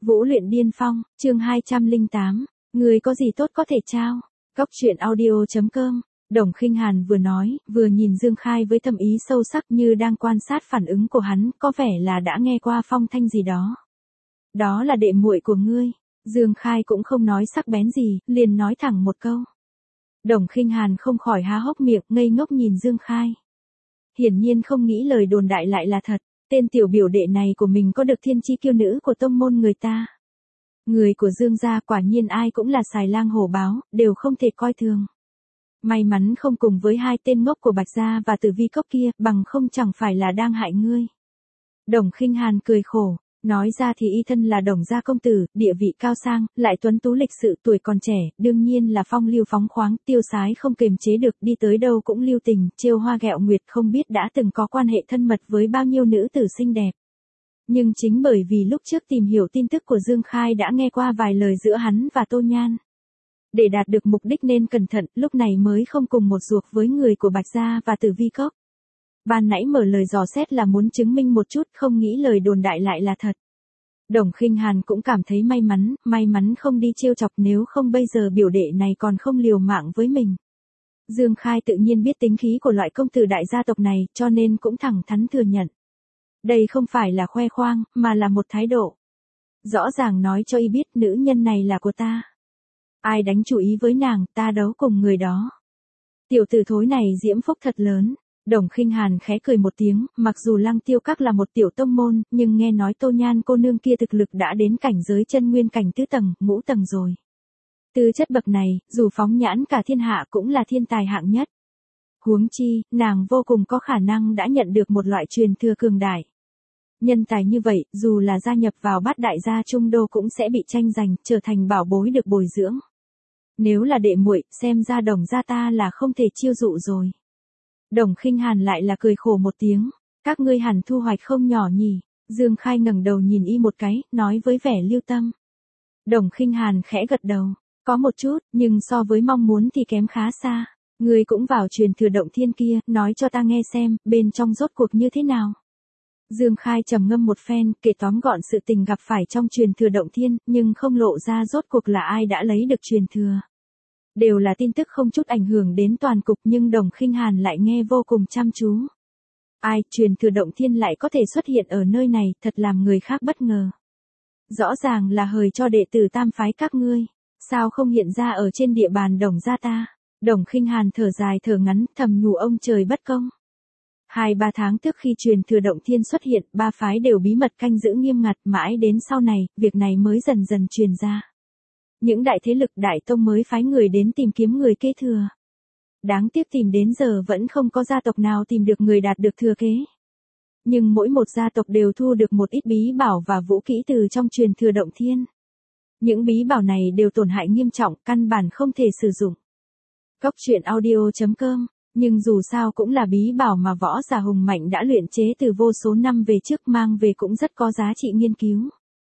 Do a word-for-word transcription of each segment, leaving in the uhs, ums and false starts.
Vũ luyện điên phong, chương hai trăm lẻ tám, người có gì tốt có thể trao. Cốc truyện audio chấm com. Đồng Khinh Hàn vừa nói, vừa nhìn Dương Khai với thâm ý sâu sắc như đang quan sát phản ứng của hắn, có vẻ là đã nghe qua phong thanh gì đó. Đó là đệ muội của ngươi. Dương Khai cũng không nói sắc bén gì, liền nói thẳng một câu. Đồng Khinh Hàn không khỏi há hốc miệng, ngây ngốc nhìn Dương Khai. Hiển nhiên không nghĩ lời đồn đại lại là thật, tên tiểu biểu đệ này của mình có được thiên chi kiêu nữ của tông môn người ta. Người của Dương gia quả nhiên ai cũng là xài lang hổ báo, đều không thể coi thường. May mắn không cùng với hai tên ngốc của Bạch gia và Tử Vi Cốc kia, bằng không chẳng phải là đang hại ngươi. Đồng Khinh Hàn cười khổ, nói ra thì y thân là Đồng gia công tử, địa vị cao sang, lại tuấn tú lịch sự, tuổi còn trẻ, đương nhiên là phong lưu phóng khoáng, tiêu sái không kềm chế được, đi tới đâu cũng lưu tình, trêu hoa ghẹo nguyệt, không biết đã từng có quan hệ thân mật với bao nhiêu nữ tử xinh đẹp. Nhưng chính bởi vì lúc trước tìm hiểu tin tức của Dương Khai đã nghe qua vài lời giữa hắn và Tô Nhan. Để đạt được mục đích nên cẩn thận, lúc này mới không cùng một ruột với người của Bạch gia và Tử Vi Cốc. Ban nãy mở lời dò xét là muốn chứng minh một chút, không nghĩ lời đồn đại lại là thật. Đồng Khinh Hàn cũng cảm thấy may mắn, may mắn không đi trêu chọc, nếu không bây giờ biểu đệ này còn không liều mạng với mình. Dương Khai tự nhiên biết tính khí của loại công tử đại gia tộc này, cho nên cũng thẳng thắn thừa nhận. Đây không phải là khoe khoang, mà là một thái độ. Rõ ràng nói cho y biết nữ nhân này là của ta. Ai đánh chủ ý với nàng, ta đấu cùng người đó. Tiểu tử thối này diễm phúc thật lớn. Đồng Khinh Hàn khẽ cười một tiếng, mặc dù Lăng Tiêu Các là một tiểu tông môn, nhưng nghe nói Tô Nhan cô nương kia thực lực đã đến cảnh giới chân nguyên cảnh tứ tầng, ngũ tầng rồi. Tư chất bậc này, dù phóng nhãn cả thiên hạ cũng là thiên tài hạng nhất. Huống chi, nàng vô cùng có khả năng đã nhận được một loại truyền thừa cường đại. Nhân tài như vậy, dù là gia nhập vào bát đại gia Trung Đô cũng sẽ bị tranh giành, trở thành bảo bối được bồi dưỡng. Nếu là đệ muội, xem ra Đồng gia ta là không thể chiêu dụ rồi. Đồng Khinh Hàn lại là cười khổ một tiếng, các ngươi hẳn thu hoạch không nhỏ nhỉ. Dương Khai ngẩng đầu nhìn y một cái, nói với vẻ lưu tâm. Đồng Khinh Hàn khẽ gật đầu, có một chút, nhưng so với mong muốn thì kém khá xa. Ngươi cũng vào truyền thừa động thiên kia, nói cho ta nghe xem, bên trong rốt cuộc như thế nào. Dương Khai trầm ngâm một phen, kể tóm gọn sự tình gặp phải trong truyền thừa động thiên, nhưng không lộ ra rốt cuộc là ai đã lấy được truyền thừa. Đều là tin tức không chút ảnh hưởng đến toàn cục, nhưng Đồng Khinh Hàn lại nghe vô cùng chăm chú. Ai, truyền thừa động thiên lại có thể xuất hiện ở nơi này, thật làm người khác bất ngờ. Rõ ràng là hời cho đệ tử tam phái các ngươi, sao không hiện ra ở trên địa bàn Đồng gia ta. Đồng Khinh Hàn thở dài thở ngắn, thầm nhủ ông trời bất công. Hai ba tháng trước khi truyền thừa động thiên xuất hiện, ba phái đều bí mật canh giữ nghiêm ngặt, mãi đến sau này, việc này mới dần dần truyền ra. Những đại thế lực đại tông mới phái người đến tìm kiếm người kế thừa. Đáng tiếc tìm đến giờ vẫn không có gia tộc nào tìm được người đạt được thừa kế. Nhưng mỗi một gia tộc đều thu được một ít bí bảo và vũ kỹ từ trong truyền thừa động thiên. Những bí bảo này đều tổn hại nghiêm trọng, căn bản không thể sử dụng. Cốc truyện audio chấm com. Nhưng dù sao cũng là bí bảo mà võ giả hùng mạnh đã luyện chế từ vô số năm về trước, mang về cũng rất có giá trị nghiên cứu.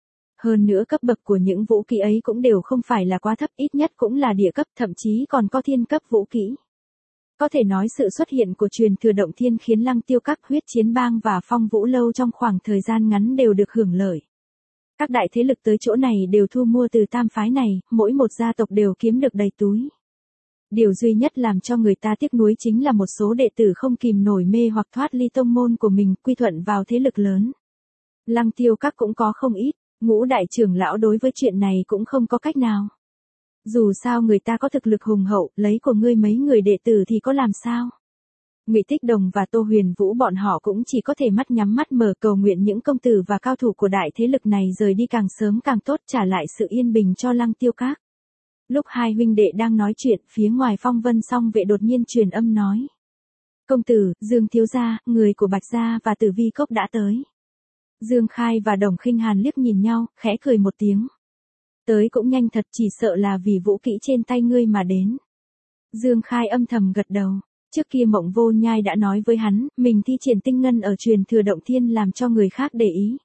Hơn nữa cấp bậc của những vũ khí ấy cũng đều không phải là quá thấp, ít nhất cũng là địa cấp, thậm chí còn có thiên cấp vũ khí. Có thể nói sự xuất hiện của truyền thừa động thiên khiến Lăng Tiêu Các, Huyết Chiến Bang và Phong Vũ Lâu trong khoảng thời gian ngắn đều được hưởng lợi. Các đại thế lực tới chỗ này đều thu mua từ tam phái này, mỗi một gia tộc đều kiếm được đầy túi. Điều duy nhất làm cho người ta tiếc nuối chính là một số đệ tử không kìm nổi mê hoặc thoát ly tông môn của mình, quy thuận vào thế lực lớn. Lăng Tiêu Các cũng có không ít, Ngũ đại trưởng lão đối với chuyện này cũng không có cách nào. Dù sao người ta có thực lực hùng hậu, lấy của ngươi mấy người đệ tử thì có làm sao. Ngụy Tích Đồng và Tô Huyền Vũ bọn họ cũng chỉ có thể mắt nhắm mắt mở cầu nguyện những công tử và cao thủ của đại thế lực này rời đi càng sớm càng tốt, trả lại sự yên bình cho Lăng Tiêu Các. Lúc hai huynh đệ đang nói chuyện, phía ngoài Phong Vân Song Vệ đột nhiên truyền âm nói. Công tử, Dương thiếu gia, người của Bạch gia và Tử Vi Cốc đã tới. Dương Khai và Đồng Khinh Hàn liếc nhìn nhau, khẽ cười một tiếng. Tới cũng nhanh thật, chỉ sợ là vì vũ kỹ trên tay ngươi mà đến. Dương Khai âm thầm gật đầu. Trước kia Mộng Vô Nhai đã nói với hắn, mình thi triển tinh ngân ở truyền thừa động thiên làm cho người khác để ý.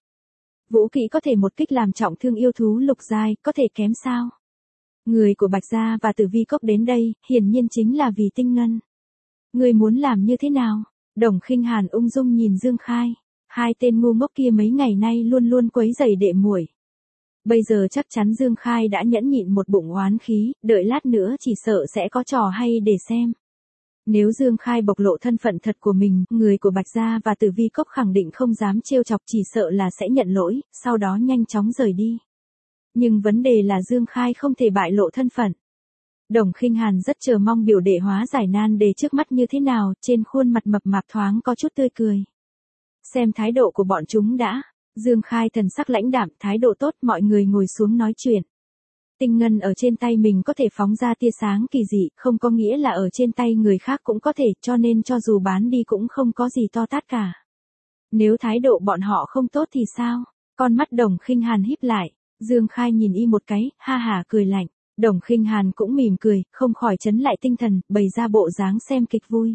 Vũ kỹ có thể một kích làm trọng thương yêu thú lục giai, có thể kém sao? Người của Bạch gia và Tử Vi Cốc đến đây, hiển nhiên chính là vì tinh ngân. Ngươi muốn làm như thế nào? Đồng Khinh Hàn ung dung nhìn Dương Khai. Hai tên ngu ngốc kia mấy ngày nay luôn luôn quấy rầy đệ muội. Bây giờ chắc chắn Dương Khai đã nhẫn nhịn một bụng oán khí, đợi lát nữa chỉ sợ sẽ có trò hay để xem. Nếu Dương Khai bộc lộ thân phận thật của mình, người của Bạch Gia và Tử Vi Cốc khẳng định không dám trêu chọc, chỉ sợ là sẽ nhận lỗi, sau đó nhanh chóng rời đi. Nhưng vấn đề là Dương Khai không thể bại lộ thân phận. Đồng Khinh Hàn rất chờ mong biểu đệ hóa giải nan đề trước mắt như thế nào, trên khuôn mặt mập mạp thoáng có chút tươi cười. Xem thái độ của bọn chúng đã. Dương Khai thần sắc lãnh đạm, thái độ tốt, mọi người ngồi xuống nói chuyện. Tinh ngân ở trên tay mình có thể phóng ra tia sáng kỳ dị, không có nghĩa là ở trên tay người khác cũng có thể, cho nên cho dù bán đi cũng không có gì to tát cả. Nếu thái độ bọn họ không tốt thì sao? Con mắt Đồng Khinh Hàn híp lại, Dương Khai nhìn y một cái, ha hả cười lạnh. Đồng Khinh Hàn cũng mỉm cười, không khỏi chấn lại tinh thần, bày ra bộ dáng xem kịch vui.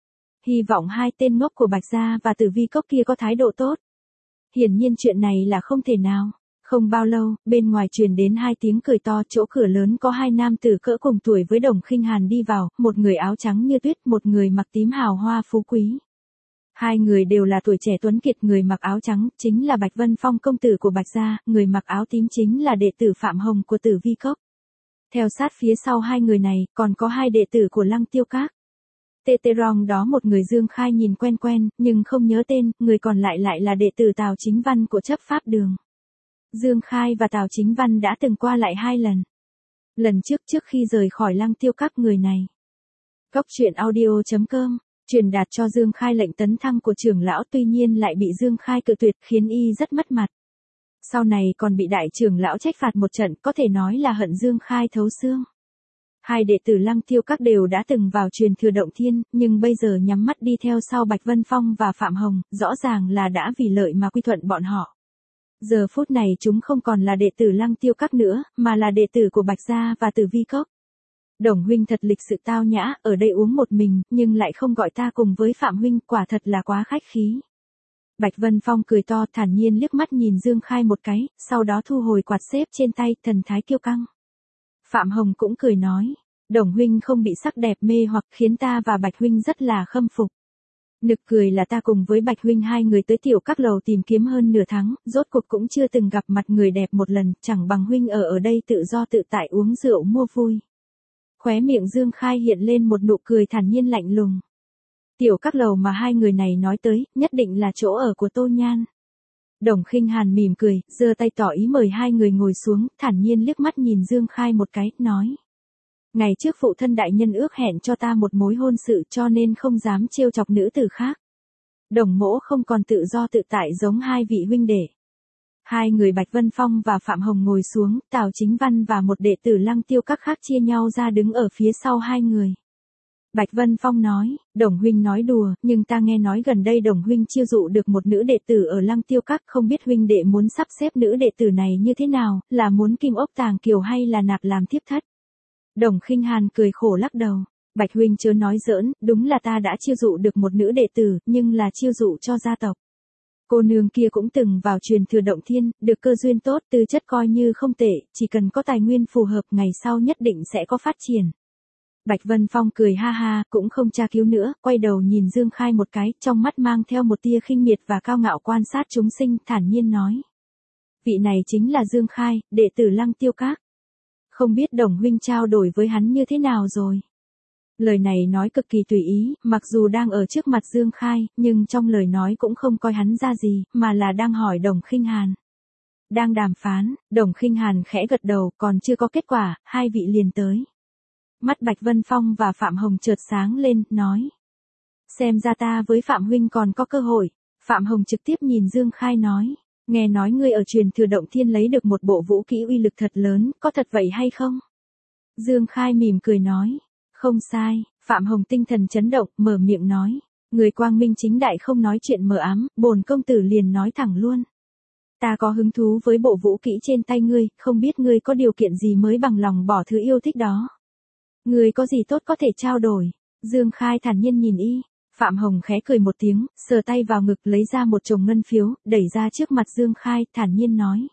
Hy vọng hai tên ngốc của Bạch Gia và Tử Vi Cốc kia có thái độ tốt. Hiển nhiên chuyện này là không thể nào. Không bao lâu, bên ngoài truyền đến hai tiếng cười to, chỗ cửa lớn có hai nam tử cỡ cùng tuổi với Đồng Khinh Hàn đi vào, một người áo trắng như tuyết, một người mặc tím hào hoa phú quý. Hai người đều là tuổi trẻ tuấn kiệt, người mặc áo trắng chính là Bạch Vân Phong công tử của Bạch Gia, người mặc áo tím chính là đệ tử Phạm Hồng của Tử Vi Cốc. Theo sát phía sau hai người này, còn có hai đệ tử của Lăng Tiêu Các. Tê tê rong đó một người Dương Khai nhìn quen quen, nhưng không nhớ tên, người còn lại lại là đệ tử Tào Chính Văn của chấp pháp đường. Dương Khai và Tào Chính Văn đã từng qua lại hai lần. Lần trước trước khi rời khỏi Lăng Tiêu Các người này. Cốc truyện audio chấm com, truyền đạt cho Dương Khai lệnh tấn thăng của trưởng lão, tuy nhiên lại bị Dương Khai cự tuyệt, khiến y rất mất mặt. Sau này còn bị đại trưởng lão trách phạt một trận, có thể nói là hận Dương Khai thấu xương. Hai đệ tử Lăng Tiêu Các đều đã từng vào truyền thừa Động Thiên, nhưng bây giờ nhắm mắt đi theo sau Bạch Vân Phong và Phạm Hồng, rõ ràng là đã vì lợi mà quy thuận bọn họ. Giờ phút này chúng không còn là đệ tử Lăng Tiêu Các nữa, mà là đệ tử của Bạch Gia và Tử Vi Cốc. Đồng huynh thật lịch sự tao nhã, ở đây uống một mình, nhưng lại không gọi ta cùng với Phạm huynh, quả thật là quá khách khí. Bạch Vân Phong cười to, thản nhiên liếc mắt nhìn Dương Khai một cái, sau đó thu hồi quạt xếp trên tay, thần thái kiêu căng. Phạm Hồng cũng cười nói, Đồng huynh không bị sắc đẹp mê hoặc, khiến ta và Bạch huynh rất là khâm phục. Nực cười là ta cùng với Bạch huynh hai người tới tiểu các lầu tìm kiếm hơn nửa tháng, rốt cuộc cũng chưa từng gặp mặt người đẹp một lần, chẳng bằng huynh ở ở đây tự do tự tại uống rượu mua vui. Khóe miệng Dương Khai hiện lên một nụ cười thản nhiên lạnh lùng. Tiểu các lầu mà hai người này nói tới, nhất định là chỗ ở của Tô Nhan. Đồng Khinh Hàn mỉm cười, giơ tay tỏ ý mời hai người ngồi xuống, thản nhiên liếc mắt nhìn Dương Khai một cái, nói. Ngày trước phụ thân đại nhân ước hẹn cho ta một mối hôn sự, cho nên không dám trêu chọc nữ tử khác. Đồng mỗ không còn tự do tự tại giống hai vị huynh đệ. Hai người Bạch Vân Phong và Phạm Hồng ngồi xuống, Tào Chính Văn và một đệ tử Lăng Tiêu Các khác chia nhau ra đứng ở phía sau hai người. Bạch Vân Phong nói, Đồng huynh nói đùa, nhưng ta nghe nói gần đây Đồng huynh chiêu dụ được một nữ đệ tử ở Lăng Tiêu Các, không biết huynh đệ muốn sắp xếp nữ đệ tử này như thế nào, là muốn kim ốc tàng kiều hay là nạp làm thiếp thất. Đồng Khinh Hàn cười khổ lắc đầu, Bạch huynh chớ nói giỡn, đúng là ta đã chiêu dụ được một nữ đệ tử, nhưng là chiêu dụ cho gia tộc. Cô nương kia cũng từng vào truyền thừa Động Thiên, được cơ duyên tốt, tư chất coi như không tệ, chỉ cần có tài nguyên phù hợp ngày sau nhất định sẽ có phát triển. Bạch Vân Phong cười ha ha, cũng không tra cứu nữa, quay đầu nhìn Dương Khai một cái, trong mắt mang theo một tia khinh miệt và cao ngạo quan sát chúng sinh, thản nhiên nói. Vị này chính là Dương Khai, đệ tử Lăng Tiêu Các. Không biết Đồng huynh trao đổi với hắn như thế nào rồi? Lời này nói cực kỳ tùy ý, mặc dù đang ở trước mặt Dương Khai, nhưng trong lời nói cũng không coi hắn ra gì, mà là đang hỏi Đồng Khinh Hàn. Đang đàm phán, Đồng Khinh Hàn khẽ gật đầu, còn chưa có kết quả, hai vị liền tới. Mắt Bạch Vân Phong và Phạm Hồng chợt sáng lên, nói. Xem ra ta với Phạm huynh còn có cơ hội. Phạm Hồng trực tiếp nhìn Dương Khai nói. Nghe nói ngươi ở truyền thừa Động Thiên lấy được một bộ vũ kỹ uy lực thật lớn, có thật vậy hay không? Dương Khai mỉm cười nói. Không sai, Phạm Hồng tinh thần chấn động, mở miệng nói. Người quang minh chính đại không nói chuyện mờ ám, bổn công tử liền nói thẳng luôn. Ta có hứng thú với bộ vũ kỹ trên tay ngươi, không biết ngươi có điều kiện gì mới bằng lòng bỏ thứ yêu thích đó. Ngươi có gì tốt có thể trao đổi? Dương Khai thản nhiên nhìn y. Phạm Hồng khẽ cười một tiếng, sờ tay vào ngực lấy ra một chồng ngân phiếu, đẩy ra trước mặt Dương Khai, thản nhiên nói.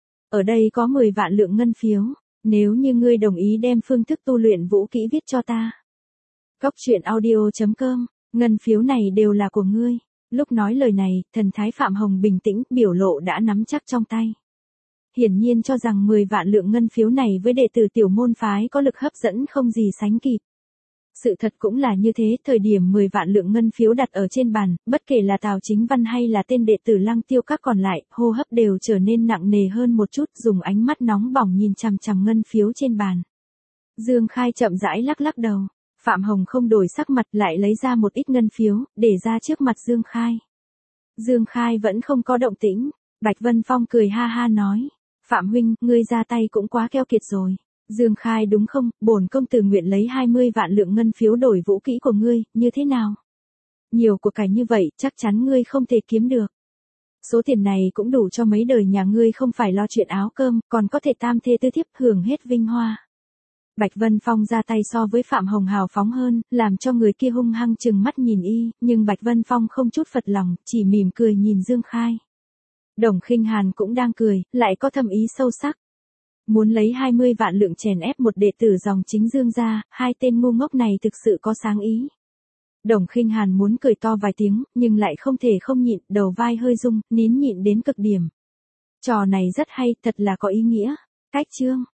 Ở đây có mười vạn lượng ngân phiếu, nếu như ngươi đồng ý đem phương thức tu luyện vũ kỹ viết cho ta. Cốc truyện audio chấm com, ngân phiếu này đều là của ngươi. Lúc nói lời này, thần thái Phạm Hồng bình tĩnh, biểu lộ đã nắm chắc trong tay. hiển nhiên cho rằng mười vạn lượng ngân phiếu này với đệ tử tiểu môn phái có lực hấp dẫn không gì sánh kịp. Sự thật cũng là như thế, thời điểm mười vạn lượng ngân phiếu đặt ở trên bàn, bất kể là Tào Chính Văn hay là tên đệ tử Lăng Tiêu các còn lại, hô hấp đều trở nên nặng nề hơn một chút, dùng ánh mắt nóng bỏng nhìn chằm chằm ngân phiếu trên bàn. Dương Khai chậm rãi lắc lắc đầu, Phạm Hồng không đổi sắc mặt lại lấy ra một ít ngân phiếu, để ra trước mặt Dương Khai. Dương Khai vẫn không có động tĩnh, Bạch Vân Phong cười ha ha nói, Phạm huynh, ngươi ra tay cũng quá keo kiệt rồi. Dương Khai đúng không, bổn công tử nguyện lấy hai mươi vạn lượng ngân phiếu đổi vũ kỹ của ngươi, như thế nào? Nhiều của cải như vậy, chắc chắn ngươi không thể kiếm được. Số tiền này cũng đủ cho mấy đời nhà ngươi không phải lo chuyện áo cơm, còn có thể tam thê tư thiếp hưởng hết vinh hoa. Bạch Vân Phong ra tay so với Phạm Hồng hào phóng hơn, làm cho người kia hung hăng chừng mắt nhìn y, nhưng Bạch Vân Phong không chút phật lòng, chỉ mỉm cười nhìn Dương Khai. Đồng Khinh Hàn cũng đang cười, lại có thâm ý sâu sắc. Muốn lấy hai mươi vạn lượng chèn ép một đệ tử dòng chính Dương gia, hai tên ngu ngốc này thực sự có sáng ý. Đồng Khinh Hàn muốn cười to vài tiếng, nhưng lại không thể không nhịn, đầu vai hơi rung, nín nhịn đến cực điểm. Trò này rất hay, thật là có ý nghĩa. Cách chương